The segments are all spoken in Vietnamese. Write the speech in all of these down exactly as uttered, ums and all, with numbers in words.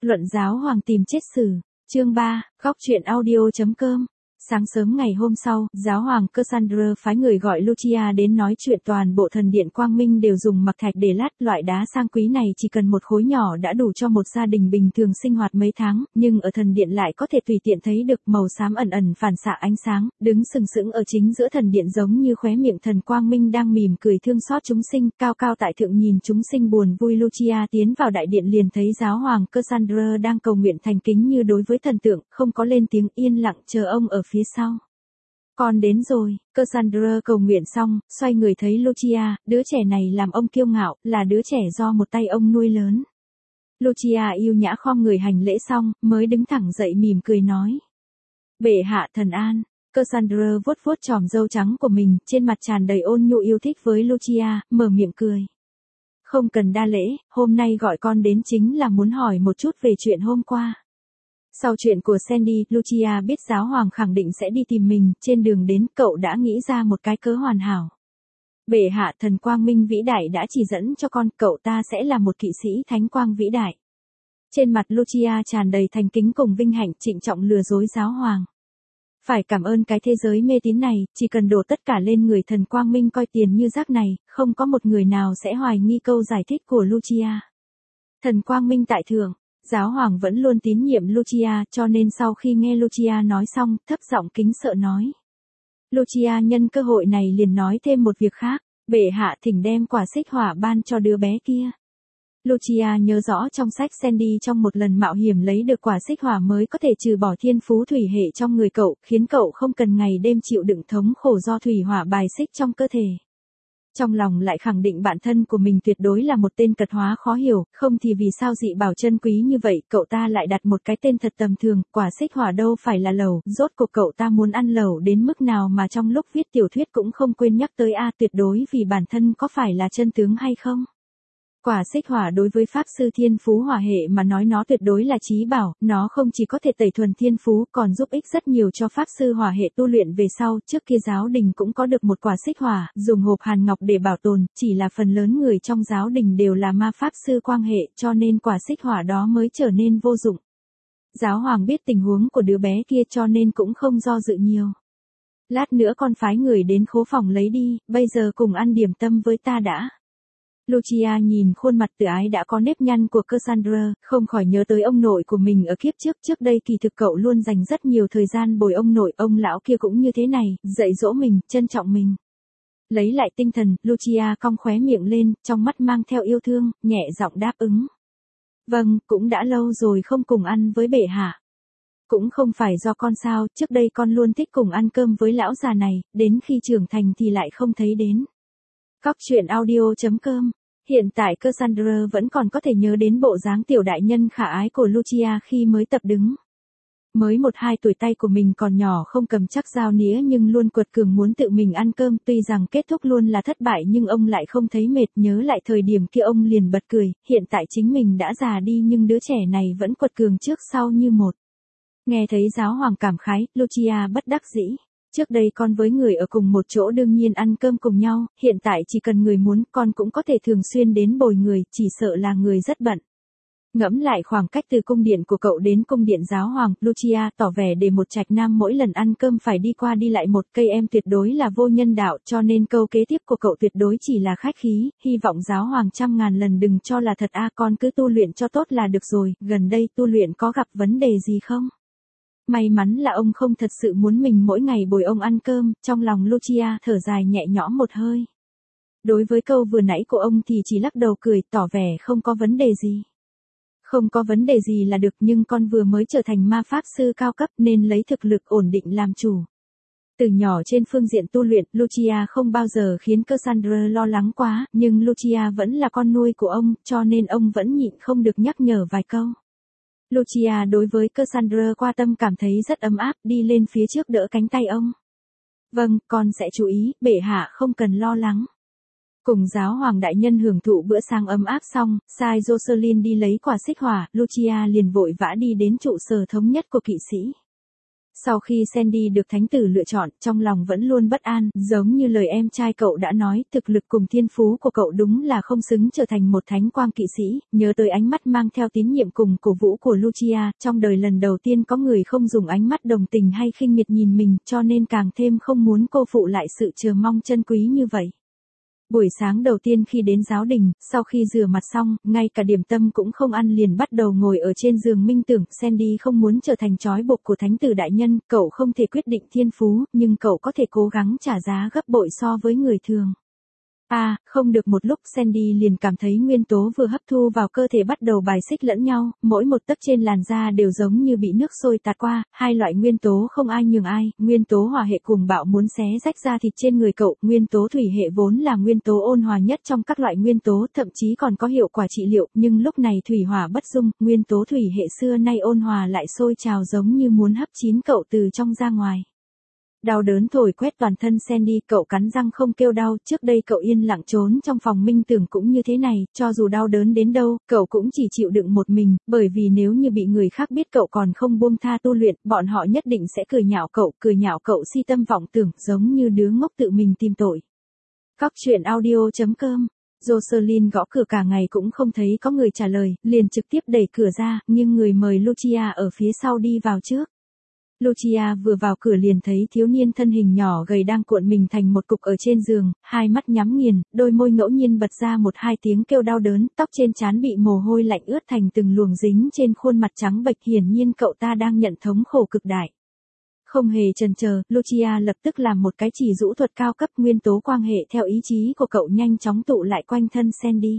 Luận giáo hoàng tìm chết xử, chương ba, góc truyện audio.com. Sáng sớm ngày hôm sau, giáo hoàng Cassandra phái người gọi Lucia đến nói chuyện toàn bộ thần điện Quang Minh đều dùng mặc thạch để lát, loại đá sang quý này chỉ cần một khối nhỏ đã đủ cho một gia đình bình thường sinh hoạt mấy tháng, nhưng ở thần điện lại có thể tùy tiện thấy được màu xám ẩn ẩn phản xạ ánh sáng, đứng sừng sững ở chính giữa thần điện giống như khóe miệng thần Quang Minh đang mỉm cười thương xót chúng sinh, cao cao tại thượng nhìn chúng sinh buồn vui. Lucia tiến vào đại điện liền thấy giáo hoàng Cassandra đang cầu nguyện thành kính như đối với thần tượng, không có lên tiếng, yên lặng chờ ông ở phía sau. Con đến rồi, Cassandra cầu nguyện xong, xoay người thấy Lucia, đứa trẻ này làm ông kiêu ngạo, là đứa trẻ do một tay ông nuôi lớn. Lucia yêu nhã khom người hành lễ xong, mới đứng thẳng dậy mỉm cười nói. Bệ hạ thần an. Cassandra vuốt vuốt chòm râu trắng của mình, trên mặt tràn đầy ôn nhu yêu thích với Lucia, mở miệng cười. Không cần đa lễ, hôm nay gọi con đến chính là muốn hỏi một chút về chuyện hôm qua. Sau chuyện của Sandy, Lucia biết giáo hoàng khẳng định sẽ đi tìm mình, trên đường đến cậu đã nghĩ ra một cái cớ hoàn hảo. Bệ hạ thần quang minh vĩ đại đã chỉ dẫn cho con, cậu ta sẽ là một kỵ sĩ thánh quang vĩ đại. Trên mặt Lucia tràn đầy thành kính cùng vinh hạnh, trịnh trọng lừa dối giáo hoàng. Phải cảm ơn cái thế giới mê tín này, chỉ cần đổ tất cả lên người thần quang minh coi tiền như rác này, không có một người nào sẽ hoài nghi câu giải thích của Lucia. Thần quang minh tại thượng. Giáo hoàng vẫn luôn tín nhiệm Lucia, cho nên sau khi nghe Lucia nói xong, thấp giọng kính sợ nói. Lucia nhân cơ hội này liền nói thêm một việc khác, bệ hạ thỉnh đem quả xích hỏa ban cho đứa bé kia. Lucia nhớ rõ trong sách Sandy trong một lần mạo hiểm lấy được quả xích hỏa mới có thể trừ bỏ thiên phú thủy hệ trong người cậu, khiến cậu không cần ngày đêm chịu đựng thống khổ do thủy hỏa bài xích trong cơ thể. Trong lòng lại khẳng định bản thân của mình tuyệt đối là một tên cật hóa khó hiểu, không thì vì sao dị bảo chân quý như vậy, cậu ta lại đặt một cái tên thật tầm thường, quả xích hỏa đâu phải là lẩu, rốt cuộc cậu ta muốn ăn lẩu đến mức nào mà trong lúc viết tiểu thuyết cũng không quên nhắc tới a, tuyệt đối vì bản thân có phải là chân tướng hay không. Quả xích hỏa đối với pháp sư thiên phú hỏa hệ mà nói nó tuyệt đối là chí bảo, nó không chỉ có thể tẩy thuần thiên phú còn giúp ích rất nhiều cho pháp sư hỏa hệ tu luyện về sau. Trước kia giáo đình cũng có được một quả xích hỏa, dùng hộp hàn ngọc để bảo tồn, chỉ là phần lớn người trong giáo đình đều là ma pháp sư quang hệ, cho nên quả xích hỏa đó mới trở nên vô dụng. Giáo hoàng biết tình huống của đứa bé kia cho nên cũng không do dự nhiều. Lát nữa con phái người đến khố phòng lấy đi, bây giờ cùng ăn điểm tâm với ta đã. Lucia nhìn khuôn mặt tự ái đã có nếp nhăn của Cassandra, không khỏi nhớ tới ông nội của mình ở kiếp trước. Trước đây kỳ thực cậu luôn dành rất nhiều thời gian bồi ông nội, ông lão kia cũng như thế này, dạy dỗ mình, trân trọng mình. Lấy lại tinh thần, Lucia cong khóe miệng lên, trong mắt mang theo yêu thương, nhẹ giọng đáp ứng. Vâng, cũng đã lâu rồi không cùng ăn với bệ hạ. Cũng không phải do con sao, trước đây con luôn thích cùng ăn cơm với lão già này, đến khi trưởng thành thì lại không thấy đến. Góc truyện audio.com. Hiện tại Cassandra vẫn còn có thể nhớ đến bộ dáng tiểu đại nhân khả ái của Lucia khi mới tập đứng. Mới một hai tuổi, tay của mình còn nhỏ không cầm chắc dao nĩa nhưng luôn quật cường muốn tự mình ăn cơm, tuy rằng kết thúc luôn là thất bại nhưng ông lại không thấy mệt, nhớ lại thời điểm kia ông liền bật cười, hiện tại chính mình đã già đi nhưng đứa trẻ này vẫn quật cường trước sau như một. Nghe thấy giáo hoàng cảm khái, Lucia bất đắc dĩ. Trước đây con với người ở cùng một chỗ đương nhiên ăn cơm cùng nhau, hiện tại chỉ cần người muốn con cũng có thể thường xuyên đến bồi người, chỉ sợ là người rất bận. Ngẫm lại khoảng cách từ cung điện của cậu đến cung điện giáo hoàng, Lucia tỏ vẻ để một trạch nam mỗi lần ăn cơm phải đi qua đi lại một cây em tuyệt đối là vô nhân đạo, cho nên câu kế tiếp của cậu tuyệt đối chỉ là khách khí, hy vọng giáo hoàng trăm ngàn lần đừng cho là thật a, con cứ tu luyện cho tốt là được rồi, gần đây tu luyện có gặp vấn đề gì không? May mắn là ông không thật sự muốn mình mỗi ngày bồi ông ăn cơm, trong lòng Lucia thở dài nhẹ nhõm một hơi. Đối với câu vừa nãy của ông thì chỉ lắc đầu cười, tỏ vẻ không có vấn đề gì. Không có vấn đề gì là được, nhưng con vừa mới trở thành ma pháp sư cao cấp nên lấy thực lực ổn định làm chủ. Từ nhỏ trên phương diện tu luyện, Lucia không bao giờ khiến Cassandra lo lắng quá, nhưng Lucia vẫn là con nuôi của ông, cho nên ông vẫn nhịn không được nhắc nhở vài câu. Lucia đối với Cassandra qua tâm cảm thấy rất ấm áp, đi lên phía trước đỡ cánh tay ông. Vâng, con sẽ chú ý, bệ hạ không cần lo lắng. Cùng giáo hoàng đại nhân hưởng thụ bữa sáng ấm áp xong, sai Jocelyn đi lấy quả xích hỏa, Lucia liền vội vã đi đến trụ sở thống nhất của kỵ sĩ. Sau khi Sandy được thánh tử lựa chọn, trong lòng vẫn luôn bất an, giống như lời em trai cậu đã nói, thực lực cùng thiên phú của cậu đúng là không xứng trở thành một thánh quang kỵ sĩ, nhớ tới ánh mắt mang theo tín nhiệm cùng cổ vũ của Lucia, trong đời lần đầu tiên có người không dùng ánh mắt đồng tình hay khinh miệt nhìn mình, cho nên càng thêm không muốn cô phụ lại sự chờ mong chân quý như vậy. Buổi sáng đầu tiên khi đến giáo đình, sau khi rửa mặt xong, ngay cả điểm tâm cũng không ăn liền bắt đầu ngồi ở trên giường minh tưởng. Sandy không muốn trở thành trói buộc của thánh tử đại nhân, cậu không thể quyết định thiên phú, nhưng cậu có thể cố gắng trả giá gấp bội so với người thường. À, không được một lúc Sandy liền cảm thấy nguyên tố vừa hấp thu vào cơ thể bắt đầu bài xích lẫn nhau, mỗi một tấc trên làn da đều giống như bị nước sôi tạt qua, hai loại nguyên tố không ai nhường ai, nguyên tố hỏa hệ cuồng bạo muốn xé rách da thịt trên người cậu, nguyên tố thủy hệ vốn là nguyên tố ôn hòa nhất trong các loại nguyên tố, thậm chí còn có hiệu quả trị liệu, nhưng lúc này thủy hỏa bất dung, nguyên tố thủy hệ xưa nay ôn hòa lại sôi trào giống như muốn hấp chín cậu từ trong ra ngoài. Đau đớn thổi quét toàn thân Sandy, cậu cắn răng không kêu đau, trước đây cậu yên lặng trốn trong phòng minh tưởng cũng như thế này, cho dù đau đớn đến đâu, cậu cũng chỉ chịu đựng một mình, bởi vì nếu như bị người khác biết cậu còn không buông tha tu luyện, bọn họ nhất định sẽ cười nhạo cậu, cười nhạo cậu si tâm vọng tưởng, giống như đứa ngốc tự mình tìm tội. Cóc truyện audio chấm com. Jocelyn gõ cửa cả ngày cũng không thấy có người trả lời, liền trực tiếp đẩy cửa ra, nhưng người mời Lucia ở phía sau đi vào trước. Lucia vừa vào cửa liền thấy thiếu niên thân hình nhỏ gầy đang cuộn mình thành một cục ở trên giường, hai mắt nhắm nghiền, đôi môi ngẫu nhiên bật ra một hai tiếng kêu đau đớn, tóc trên trán bị mồ hôi lạnh ướt thành từng luồng dính trên khuôn mặt trắng bệch, hiển nhiên cậu ta đang nhận thống khổ cực đại. Không hề chần chờ, Lucia lập tức làm một cái chỉ rũ thuật cao cấp, nguyên tố quang hệ theo ý chí của cậu nhanh chóng tụ lại quanh thân Sandy.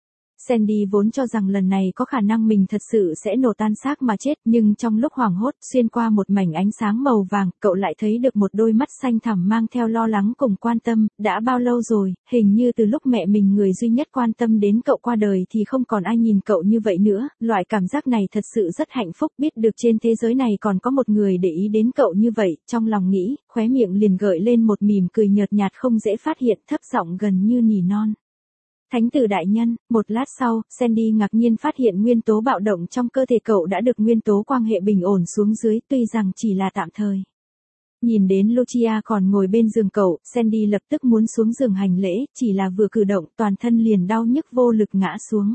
Sandy vốn cho rằng lần này có khả năng mình thật sự sẽ nổ tan xác mà chết, nhưng trong lúc hoảng hốt, xuyên qua một mảnh ánh sáng màu vàng, cậu lại thấy được một đôi mắt xanh thẳm mang theo lo lắng cùng quan tâm, đã bao lâu rồi, hình như từ lúc mẹ mình người duy nhất quan tâm đến cậu qua đời thì không còn ai nhìn cậu như vậy nữa, loại cảm giác này thật sự rất hạnh phúc, biết được trên thế giới này còn có một người để ý đến cậu như vậy, trong lòng nghĩ, khóe miệng liền gợi lên một mỉm cười nhợt nhạt không dễ phát hiện, thấp giọng gần như nỉ non. Thánh tử đại nhân, một lát sau, Sandy ngạc nhiên phát hiện nguyên tố bạo động trong cơ thể cậu đã được nguyên tố quang hệ bình ổn xuống dưới, tuy rằng chỉ là tạm thời. Nhìn đến Lucia còn ngồi bên giường cậu, Sandy lập tức muốn xuống giường hành lễ, chỉ là vừa cử động, toàn thân liền đau nhức vô lực ngã xuống.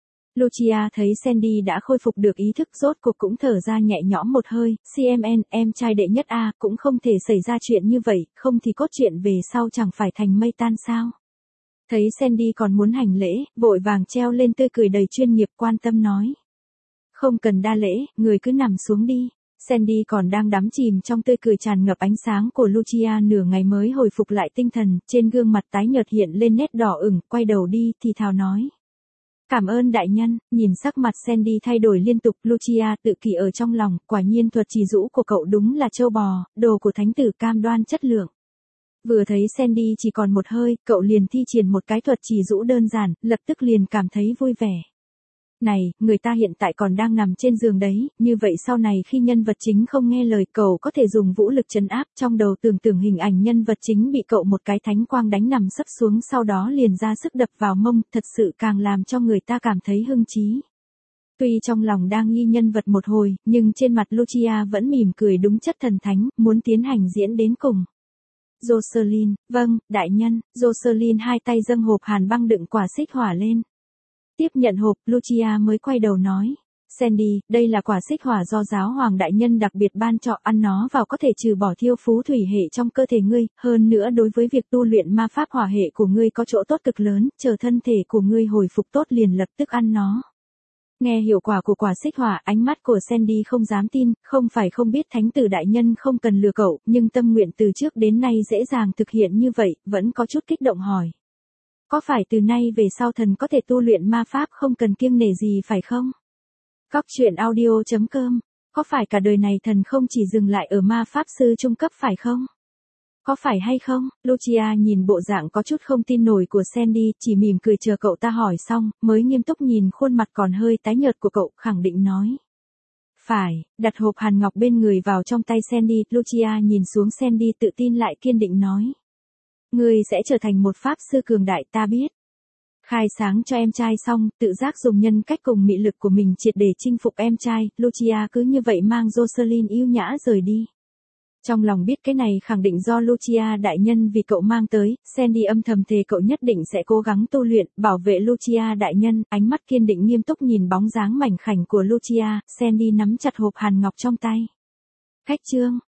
Lucia thấy Sandy đã khôi phục được ý thức, rốt cuộc cũng thở ra nhẹ nhõm một hơi, xê em en, em trai đệ nhất a, cũng không thể xảy ra chuyện như vậy, không thì cốt truyện về sau chẳng phải thành mây tan sao. Thấy Sandy còn muốn hành lễ, vội vàng treo lên tươi cười đầy chuyên nghiệp, quan tâm nói. Không cần đa lễ, người cứ nằm xuống đi. Sandy còn đang đắm chìm trong tươi cười tràn ngập ánh sáng của Lucia, nửa ngày mới hồi phục lại tinh thần, trên gương mặt tái nhợt hiện lên nét đỏ ửng, quay đầu đi thì thào nói. Cảm ơn đại nhân, nhìn sắc mặt Sandy thay đổi liên tục, Lucia tự kỷ ở trong lòng, quả nhiên thuật trì rũ của cậu đúng là châu bò, đồ của thánh tử cam đoan chất lượng. Vừa thấy Sandy chỉ còn một hơi, cậu liền thi triển một cái thuật trì rũ đơn giản, lập tức liền cảm thấy vui vẻ. Này, người ta hiện tại còn đang nằm trên giường đấy, như vậy sau này khi nhân vật chính không nghe lời cậu có thể dùng vũ lực trấn áp, trong đầu tưởng tượng hình ảnh nhân vật chính bị cậu một cái thánh quang đánh nằm sấp xuống, sau đó liền ra sức đập vào mông, thật sự càng làm cho người ta cảm thấy hưng trí. Tuy trong lòng đang nghi nhân vật một hồi, nhưng trên mặt Lucia vẫn mỉm cười đúng chất thần thánh, muốn tiến hành diễn đến cùng. Jocelyn, vâng, đại nhân, Jocelyn hai tay dâng hộp hàn băng đựng quả xích hỏa lên. Tiếp nhận hộp, Lucia mới quay đầu nói. Sandy, đây là quả xích hỏa do giáo hoàng đại nhân đặc biệt ban cho, ăn nó vào có thể trừ bỏ thiêu phú thủy hệ trong cơ thể ngươi, hơn nữa đối với việc tu luyện ma pháp hỏa hệ của ngươi có chỗ tốt cực lớn, chờ thân thể của ngươi hồi phục tốt liền lập tức ăn nó. Nghe hiệu quả của quả xích hỏa, ánh mắt của Sandy không dám tin, không phải không biết thánh tử đại nhân không cần lừa cậu, nhưng tâm nguyện từ trước đến nay dễ dàng thực hiện như vậy, vẫn có chút kích động hỏi. Có phải từ nay về sau thần có thể tu luyện ma pháp không cần kiêng nể gì phải không? Cóc truyện audio chấm com. Có phải cả đời này thần không chỉ dừng lại ở ma pháp sư trung cấp phải không? Có phải hay không? Lucia nhìn bộ dạng có chút không tin nổi của Sandy, chỉ mỉm cười chờ cậu ta hỏi xong, mới nghiêm túc nhìn khuôn mặt còn hơi tái nhợt của cậu, khẳng định nói. Phải, đặt hộp hàn ngọc bên người vào trong tay Sandy, Lucia nhìn xuống Sandy tự tin lại kiên định nói. Ngươi sẽ trở thành một pháp sư cường đại, ta biết. Khai sáng cho em trai xong, tự giác dùng nhân cách cùng mị lực của mình triệt để chinh phục em trai, Lucia cứ như vậy mang Jocelyn yêu nhã rời đi. Trong lòng biết cái này khẳng định do Lucia đại nhân vì cậu mang tới, Sandy âm thầm thề cậu nhất định sẽ cố gắng tu luyện, bảo vệ Lucia đại nhân, ánh mắt kiên định nghiêm túc nhìn bóng dáng mảnh khảnh của Lucia, Sandy nắm chặt hộp hàn ngọc trong tay. Khách trương,